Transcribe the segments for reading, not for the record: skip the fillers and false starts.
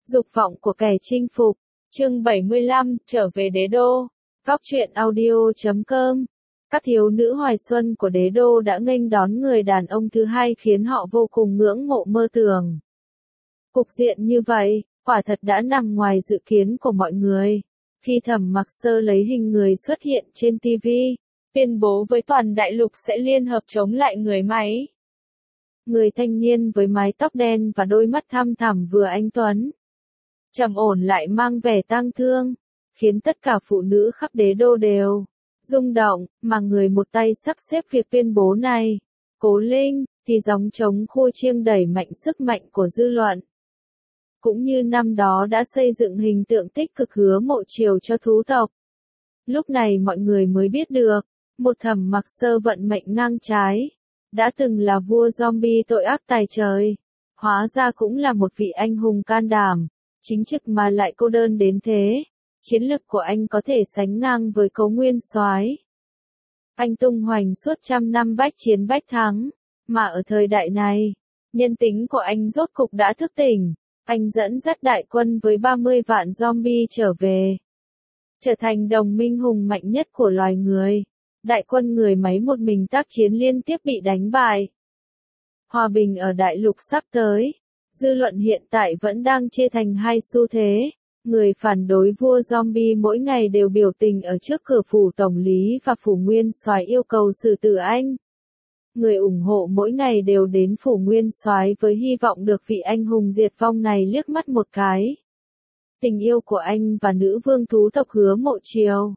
Dục vọng của kẻ chinh phục. Chương 75, trở về đế đô. Góc truyện audio.com. Các thiếu nữ hoài xuân của đế đô đã nghênh đón người đàn ông thứ hai khiến họ vô cùng ngưỡng mộ mơ tưởng. Cục diện như vậy, quả thật đã nằm ngoài dự kiến của mọi người. Khi Thẩm Mặc Sơ lấy hình người xuất hiện trên TV, tuyên bố với toàn đại lục sẽ liên hợp chống lại người máy. Người thanh niên với mái tóc đen và đôi mắt thăm thẳm vừa anh tuấn, trầm ổn lại mang vẻ tang thương, khiến tất cả phụ nữ khắp đế đô đều rung động, mà người một tay sắp xếp việc tuyên bố này, Cố Linh, thì gióng trống khua chiêng đẩy mạnh sức mạnh của dư luận. Cũng như năm đó đã xây dựng hình tượng tích cực Hứa Mộ Triều cho thú tộc. Lúc này mọi người mới biết được, một Thẩm Mặc Sơ vận mệnh ngang trái, đã từng là vua zombie tội ác tày trời, hóa ra cũng là một vị anh hùng can đảm, chính trực mà lại cô đơn đến thế. Chiến lực của anh có thể sánh ngang với Cố Nguyên Soái. Anh tung hoành suốt trăm năm bách chiến bách thắng, mà ở thời đại này, nhân tính của anh rốt cục đã thức tỉnh. Anh dẫn dắt đại quân với 30 vạn zombie trở về, trở thành đồng minh hùng mạnh nhất của loài người. Đại quân người máy một mình tác chiến liên tiếp bị đánh bại. Hòa bình ở đại lục sắp tới. Dư luận hiện tại vẫn đang chia thành hai xu thế. Người phản đối vua zombie mỗi ngày đều biểu tình ở trước cửa phủ tổng lý và phủ nguyên soái yêu cầu xử tử anh. Người ủng hộ mỗi ngày đều đến phủ nguyên soái với hy vọng được vị anh hùng diệt vong này liếc mắt một cái. Tình yêu của anh và nữ vương thú tộc Hứa Mộ Triều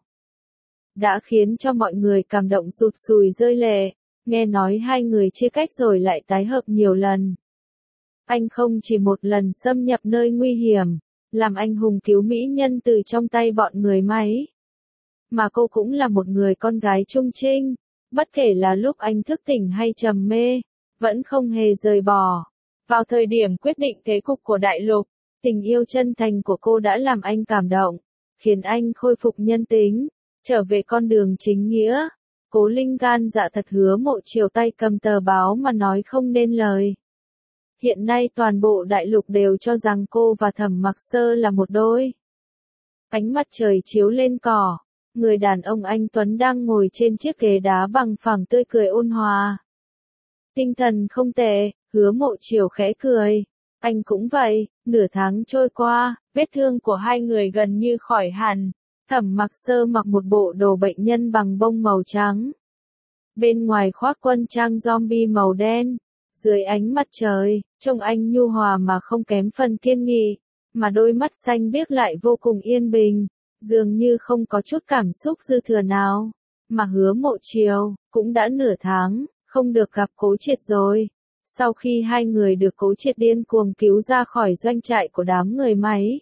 đã khiến cho mọi người cảm động sụt sùi rơi lệ. Nghe nói hai người chia cách rồi lại tái hợp nhiều lần. Anh không chỉ một lần xâm nhập nơi nguy hiểm, làm anh hùng cứu mỹ nhân từ trong tay bọn người máy, mà cô cũng là một người con gái trung trinh. Bất kể là lúc anh thức tỉnh hay trầm mê, vẫn không hề rời bỏ. Vào thời điểm quyết định thế cục của đại lục, tình yêu chân thành của cô đã làm anh cảm động, khiến anh khôi phục nhân tính, trở về con đường chính nghĩa. Cố Linh gan dạ thật, Hứa Mộ Triều tay cầm tờ báo mà nói không nên lời. Hiện nay toàn bộ đại lục đều cho rằng cô và Thẩm Mặc Sơ là một đôi. Ánh mặt trời chiếu lên cỏ. Người đàn ông anh tuấn đang ngồi trên chiếc ghế đá bằng phẳng tươi cười ôn hòa. Tinh thần không tệ, Hứa Mộ Triều khẽ cười. Anh cũng vậy, nửa tháng trôi qua, vết thương của hai người gần như khỏi hẳn. Thẩm Mặc Sơ mặc một bộ đồ bệnh nhân bằng bông màu trắng. Bên ngoài khoác quân trang zombie màu đen. Dưới ánh mặt trời, trông anh nhu hòa mà không kém phần kiên nghị, mà đôi mắt xanh biếc lại vô cùng yên bình. Dường như không có chút cảm xúc dư thừa nào. Mà Hứa Mộ Triều, cũng đã nửa tháng, không được gặp Cố Triệt rồi. Sau khi hai người được Cố Triệt điên cuồng cứu ra khỏi doanh trại của đám người máy,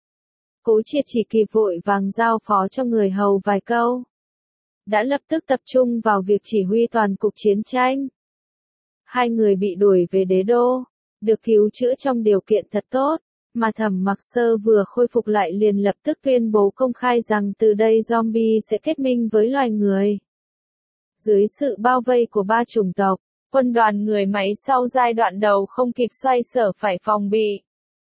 Cố Triệt chỉ kịp vội vàng giao phó cho người hầu vài câu, đã lập tức tập trung vào việc chỉ huy toàn cục chiến tranh. Hai người bị đuổi về đế đô, được cứu chữa trong điều kiện thật tốt. Mà Thẩm Mặc Sơ vừa khôi phục lại liền lập tức tuyên bố công khai rằng từ đây zombie sẽ kết minh với loài người. Dưới sự bao vây của ba chủng tộc, quân đoàn người máy sau giai đoạn đầu không kịp xoay sở phải phòng bị.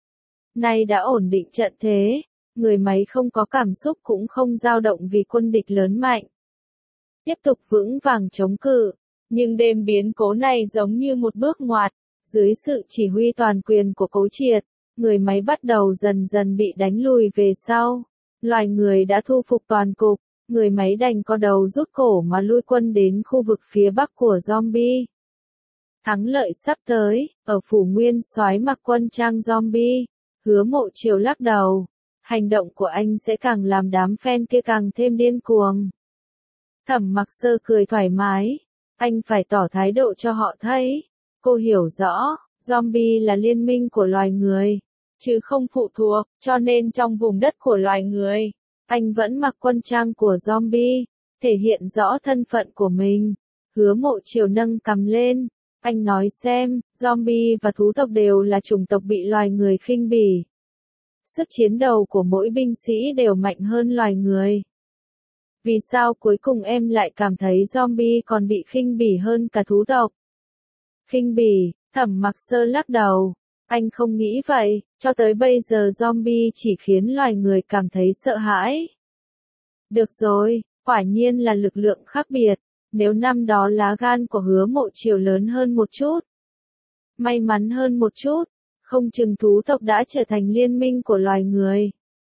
Nay đã ổn định trận thế, người máy không có cảm xúc cũng không dao động vì quân địch lớn mạnh. Tiếp tục vững vàng chống cự, nhưng đêm biến cố này giống như một bước ngoặt, dưới sự chỉ huy toàn quyền của Cố Triệt. Người máy bắt đầu dần dần bị đánh lùi về sau. Loài người đã thu phục toàn cục, người máy đành co đầu rút cổ mà lui quân đến khu vực phía bắc của zombie. Thắng lợi sắp tới, ở phủ nguyên soái mặc quân trang zombie, Hứa Mộ Triều lắc đầu. Hành động của anh sẽ càng làm đám fan kia càng thêm điên cuồng. Thẩm Mặc Sơ cười thoải mái. Anh phải tỏ thái độ cho họ thấy. Cô hiểu rõ. Zombie là liên minh của loài người, chứ không phụ thuộc, cho nên trong vùng đất của loài người, anh vẫn mặc quân trang của zombie, thể hiện rõ thân phận của mình. Hứa Mộ Triều nâng cằm lên, anh nói xem, zombie và thú tộc đều là chủng tộc bị loài người khinh bỉ. Sức chiến đấu của mỗi binh sĩ đều mạnh hơn loài người. Vì sao cuối cùng em lại cảm thấy zombie còn bị khinh bỉ hơn cả thú tộc? Khinh bỉ? Thẩm Mặc Sơ lắc đầu. Anh không nghĩ vậy, Cho tới bây giờ zombie chỉ khiến loài người cảm thấy sợ hãi. Được rồi, quả nhiên là lực lượng khác biệt. Nếu năm đó lá gan của Hứa Mộ Chiều lớn hơn một chút, may mắn hơn một chút, không chừng thú tộc đã trở thành liên minh của loài người.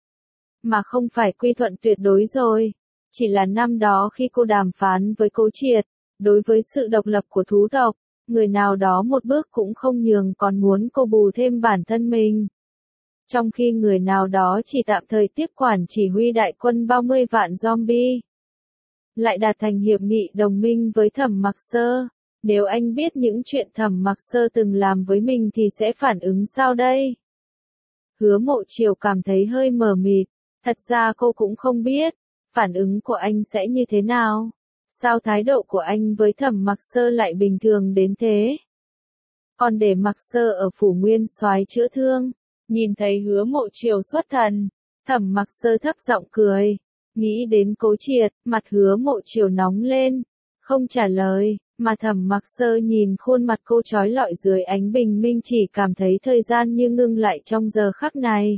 Mà không phải quy thuận tuyệt đối rồi. Chỉ là năm đó khi cô đàm phán với Cố Triệt, đối với sự độc lập của thú tộc, người nào đó một bước cũng không nhường còn muốn cô bù thêm bản thân mình. Trong khi người nào đó chỉ tạm thời tiếp quản chỉ huy đại quân 30 vạn zombie. Lại đạt thành hiệp nghị đồng minh với Thẩm Mặc Sơ. Nếu anh biết những chuyện Thẩm Mặc Sơ từng làm với mình thì sẽ phản ứng sao đây? Hứa Mộ Chiều cảm thấy hơi mờ mịt. Thật ra cô cũng không biết, phản ứng của anh sẽ như thế nào? Sao thái độ của anh với Thẩm Mặc Sơ lại bình thường đến thế? Còn để Mặc Sơ ở phủ Nguyên Soái chữa thương, nhìn thấy Hứa Mộ Chiều xuất thần, Thẩm Mặc Sơ thấp giọng cười, nghĩ đến Cố Triệt, mặt Hứa Mộ Chiều nóng lên, không trả lời, mà Thẩm Mặc Sơ nhìn khuôn mặt cô trói lọi dưới ánh bình minh chỉ cảm thấy thời gian như ngưng lại trong giờ khắc này.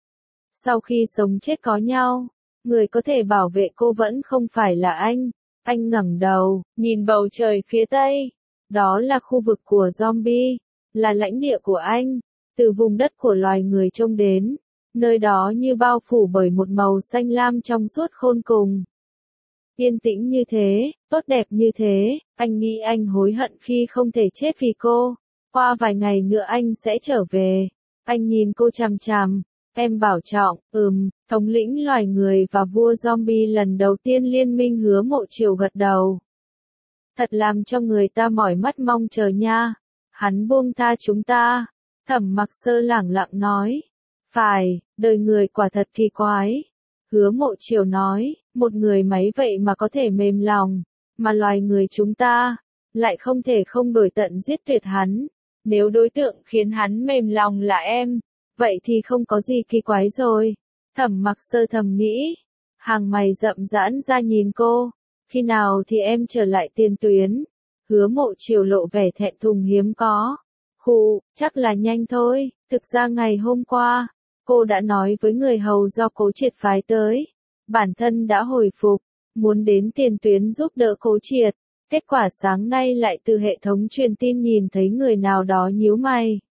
Sau khi sống chết có nhau, người có thể bảo vệ cô vẫn không phải là anh. Anh ngẩng đầu, nhìn bầu trời phía tây. Đó là khu vực của zombie, là lãnh địa của anh. Từ vùng đất của loài người trông đến, nơi đó như bao phủ bởi một màu xanh lam trong suốt khôn cùng. Yên tĩnh như thế, tốt đẹp như thế, anh nghĩ anh hối hận khi không thể chết vì cô. Qua vài ngày nữa anh sẽ trở về. Anh nhìn cô chằm chằm. Em bảo trọng, thống lĩnh loài người và vua zombie lần đầu tiên liên minh. Hứa Mộ Chiều gật đầu. Thật làm cho người ta mỏi mắt mong chờ nha. Hắn buông tha chúng ta. Thẩm Mặc Sơ lẳng lặng nói. Phải, đời người quả thật kỳ quái. Hứa Mộ Chiều nói, một người máy vậy mà có thể mềm lòng, mà loài người chúng ta, lại không thể không đổi tận giết tuyệt hắn. Nếu đối tượng khiến hắn mềm lòng là em, vậy thì không có gì kỳ quái rồi. Thẩm Mặc Sơ thầm nghĩ, hàng mày rậm giãn ra nhìn cô, khi nào thì em trở lại tiền tuyến? Hứa Mộ Chiều lộ vẻ thẹn thùng hiếm có. Khụ, chắc là nhanh thôi, thực ra ngày hôm qua, cô đã nói với người hầu do Cố Triệt phái tới. Bản thân đã hồi phục, muốn đến tiền tuyến giúp đỡ Cố Triệt. Kết quả sáng nay lại từ hệ thống truyền tin nhìn thấy người nào đó nhíu mày.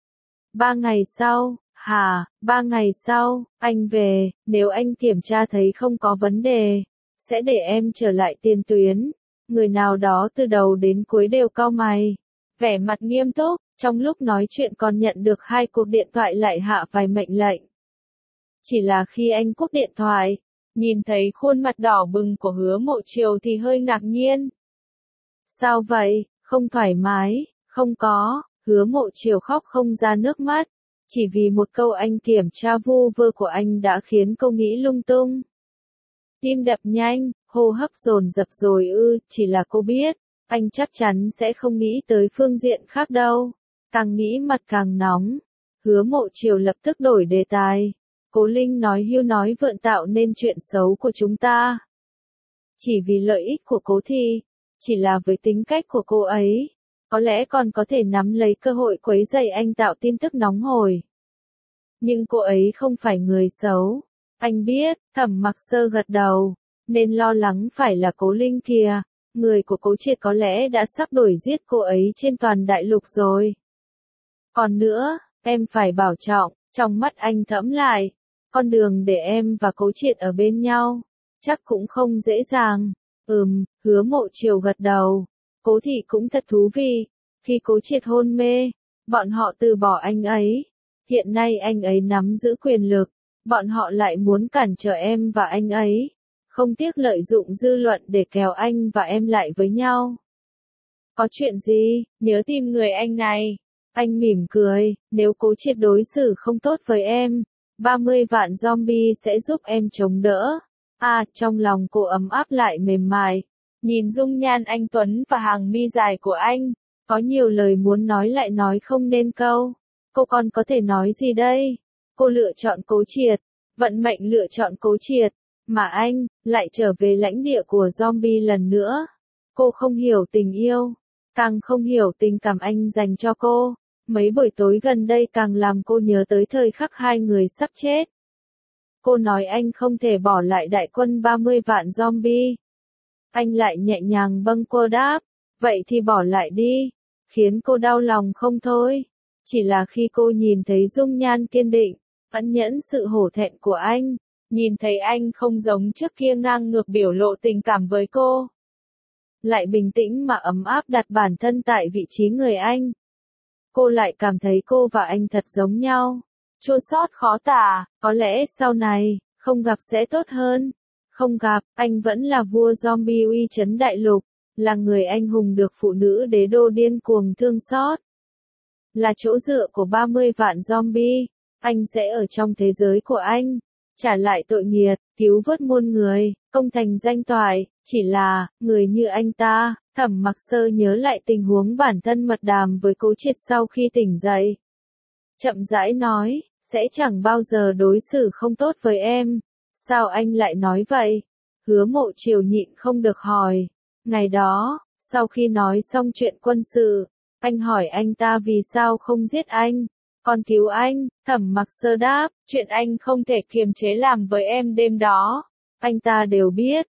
3 ngày sau, 3 ngày sau, anh về, nếu anh kiểm tra thấy không có vấn đề, sẽ để em trở lại tiền tuyến. Người nào đó từ đầu đến cuối đều cau mày, vẻ mặt nghiêm túc, trong lúc nói chuyện còn nhận được 2 cuộc điện thoại lại hạ vài mệnh lệnh. Chỉ là khi anh cúp điện thoại, nhìn thấy khuôn mặt đỏ bừng của Hứa Mộ Chiều thì hơi ngạc nhiên. Sao vậy, không thoải mái? Không có, Hứa Mộ Chiều khóc không ra nước mắt. Chỉ vì một câu anh kiểm tra vu vơ của anh đã khiến cô nghĩ lung tung. Tim đập nhanh, hô hấp dồn dập rồi chỉ là cô biết, anh chắc chắn sẽ không nghĩ tới phương diện khác đâu. Càng nghĩ mặt càng nóng. Hứa Mộ Chiều lập tức đổi đề tài. Cố Linh nói hưu nói vượn tạo nên chuyện xấu của chúng ta. Chỉ vì lợi ích của Cố Thi, chỉ là với tính cách của cô ấy, có lẽ còn có thể nắm lấy cơ hội quấy rầy anh tạo tin tức nóng hổi. Nhưng cô ấy không phải người xấu. Anh biết, Thẩm Mặc Sơ gật đầu, nên lo lắng phải là Cố Linh kìa. Người của Cố Triệt có lẽ đã sắp đuổi giết cô ấy trên toàn đại lục rồi. Còn nữa, em phải bảo trọng, trong mắt anh thẫm lại. Con đường để em và Cố Triệt ở bên nhau, chắc cũng không dễ dàng. Hứa Mộ Chiều gật đầu. Cố Thị cũng thật thú vị. Khi Cố Triệt hôn mê, bọn họ từ bỏ anh ấy. Hiện nay anh ấy nắm giữ quyền lực, bọn họ lại muốn cản trở em và anh ấy. Không tiếc lợi dụng dư luận để kéo anh và em lại với nhau. Có chuyện gì, nhớ tìm người anh này. Anh mỉm cười, nếu Cố Triệt đối xử không tốt với em, 30 vạn zombie sẽ giúp em chống đỡ. Trong lòng cô ấm áp lại mềm mại. Nhìn dung nhan anh Tuấn và hàng mi dài của anh, có nhiều lời muốn nói lại nói không nên câu. Cô còn có thể nói gì đây? Cô lựa chọn Cố Triệt, vận mệnh lựa chọn Cố Triệt, mà anh lại trở về lãnh địa của zombie lần nữa. Cô không hiểu tình yêu, càng không hiểu tình cảm anh dành cho cô. Mấy buổi tối gần đây càng làm cô nhớ tới thời khắc hai người sắp chết. Cô nói anh không thể bỏ lại đại quân 30 vạn zombie. Anh lại nhẹ nhàng bâng quơ đáp, vậy thì bỏ lại đi, khiến cô đau lòng không thôi. Chỉ là khi cô nhìn thấy dung nhan kiên định, ẩn nhẫn sự hổ thẹn của anh, nhìn thấy anh không giống trước kia ngang ngược biểu lộ tình cảm với cô. Lại bình tĩnh mà ấm áp đặt bản thân tại vị trí người anh. Cô lại cảm thấy cô và anh thật giống nhau. Chua xót khó tả, có lẽ sau này, không gặp sẽ tốt hơn. Không gặp, anh vẫn là vua zombie uy chấn đại lục, là người anh hùng được phụ nữ đế đô điên cuồng thương xót. Là chỗ dựa của 30 vạn zombie, anh sẽ ở trong thế giới của anh, trả lại tội nghiệt, cứu vớt muôn người, công thành danh toại, chỉ là, người như anh ta. Thẩm Mặc Sơ nhớ lại tình huống bản thân mật đàm với Cố Triệt sau khi tỉnh dậy. Chậm rãi nói, sẽ chẳng bao giờ đối xử không tốt với em. Sao anh lại nói vậy? Hứa Mộ Triều nhịn không được hỏi. Ngày đó, sau khi nói xong chuyện quân sự, anh hỏi anh ta vì sao không giết anh, còn cứu anh. Thẩm Mặc Sơ đáp, chuyện anh không thể kiềm chế làm với em đêm đó. Anh ta đều biết,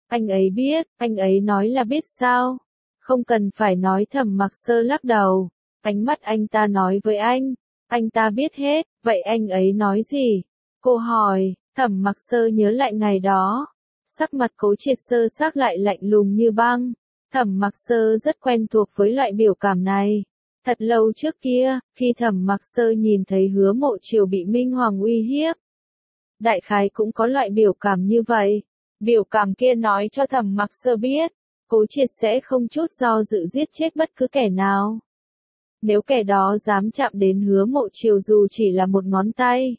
anh ấy nói là biết sao? Không cần phải nói. Thẩm Mặc Sơ lắc đầu. Ánh mắt anh ta nói với anh ta biết hết, vậy anh ấy nói gì? Cô hỏi. Thẩm Mặc Sơ nhớ lại ngày đó. Sắc mặt Cố Triệt sơ xác lại lạnh lùng như băng. Thẩm Mặc Sơ rất quen thuộc với loại biểu cảm này. Thật lâu trước kia, khi Thẩm Mặc Sơ nhìn thấy Hứa Mộ Triều bị Minh Hoàng uy hiếp, đại khái cũng có loại biểu cảm như vậy. Biểu cảm kia nói cho Thẩm Mặc Sơ biết, Cố Triệt sẽ không chút do dự giết chết bất cứ kẻ nào. Nếu kẻ đó dám chạm đến Hứa Mộ Triều dù chỉ là một ngón tay.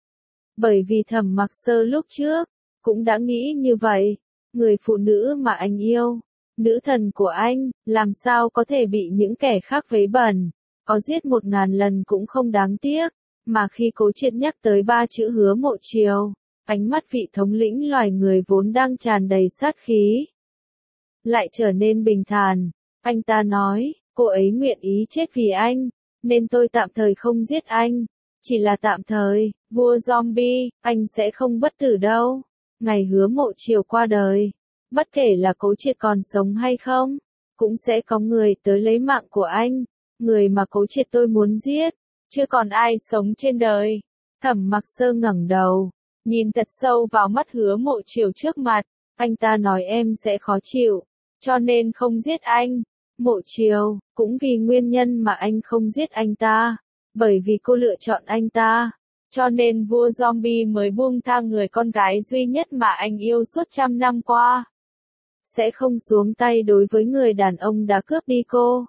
Bởi vì Thẩm Mặc Sơ lúc trước, cũng đã nghĩ như vậy. Người phụ nữ mà anh yêu, nữ thần của anh, làm sao có thể bị những kẻ khác vấy bẩn. Có giết 1000 lần cũng không đáng tiếc. Mà khi Cố Triệt nhắc tới 3 chữ Hứa Mộ Triều, ánh mắt vị thống lĩnh loài người vốn đang tràn đầy sát khí lại trở nên bình thản. Anh ta nói, cô ấy nguyện ý chết vì anh, nên tôi tạm thời không giết anh. Chỉ là tạm thời, vua zombie, anh sẽ không bất tử đâu. Ngày Hứa Mộ Triều qua đời, bất kể là Cố Triệt còn sống hay không, cũng sẽ có người tới lấy mạng của anh. Người mà Cố Triệt tôi muốn giết, chưa còn ai sống trên đời. Thẩm Mặc Sơ ngẩng đầu, nhìn thật sâu vào mắt Hứa Mộ Triều trước mặt. Anh ta nói em sẽ khó chịu, cho nên không giết anh. Mộ Triều, cũng vì nguyên nhân mà anh không giết anh ta. Bởi vì cô lựa chọn anh ta, cho nên vua zombie mới buông tha người con gái duy nhất mà anh yêu suốt 100 năm qua. Sẽ không xuống tay đối với người đàn ông đã cướp đi cô.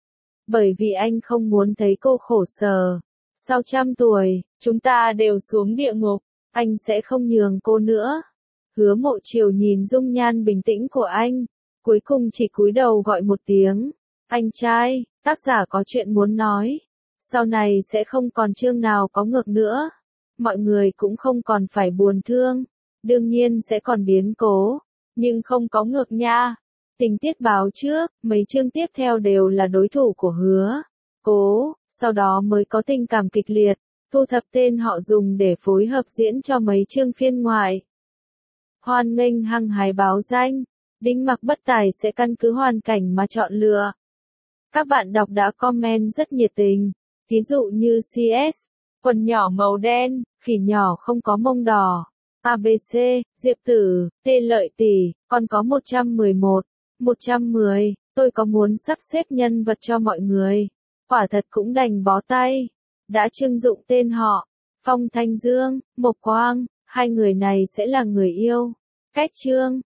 Bởi vì anh không muốn thấy cô khổ sở. Sau 100 tuổi, chúng ta đều xuống địa ngục, anh sẽ không nhường cô nữa. Hứa Mộ Triều nhìn dung nhan bình tĩnh của anh, cuối cùng chỉ cúi đầu gọi một tiếng. Anh trai, tác giả có chuyện muốn nói. Sau này sẽ không còn chương nào có ngược nữa. Mọi người cũng không còn phải buồn thương. Đương nhiên sẽ còn biến cố, nhưng không có ngược nha. Tình tiết báo trước, mấy chương tiếp theo đều là đối thủ của Hứa Cố, sau đó mới có tình cảm kịch liệt, thu thập tên họ dùng để phối hợp diễn cho mấy chương phiên ngoại. Hoan nghênh hăng hái báo danh, Đinh Mặc Bất Tài sẽ căn cứ hoàn cảnh mà chọn lựa. Các bạn đọc đã comment rất nhiệt tình, ví dụ như CS, quần nhỏ màu đen, khỉ nhỏ không có mông đỏ, ABC, Diệp Tử, Tê Lợi Tỷ, còn có 111, 110, tôi có muốn sắp xếp nhân vật cho mọi người. Quả thật cũng đành bó tay. Đã trưng dụng tên họ, Phong Thanh Dương, Mộc Quang, hai người này sẽ là người yêu. Cách chương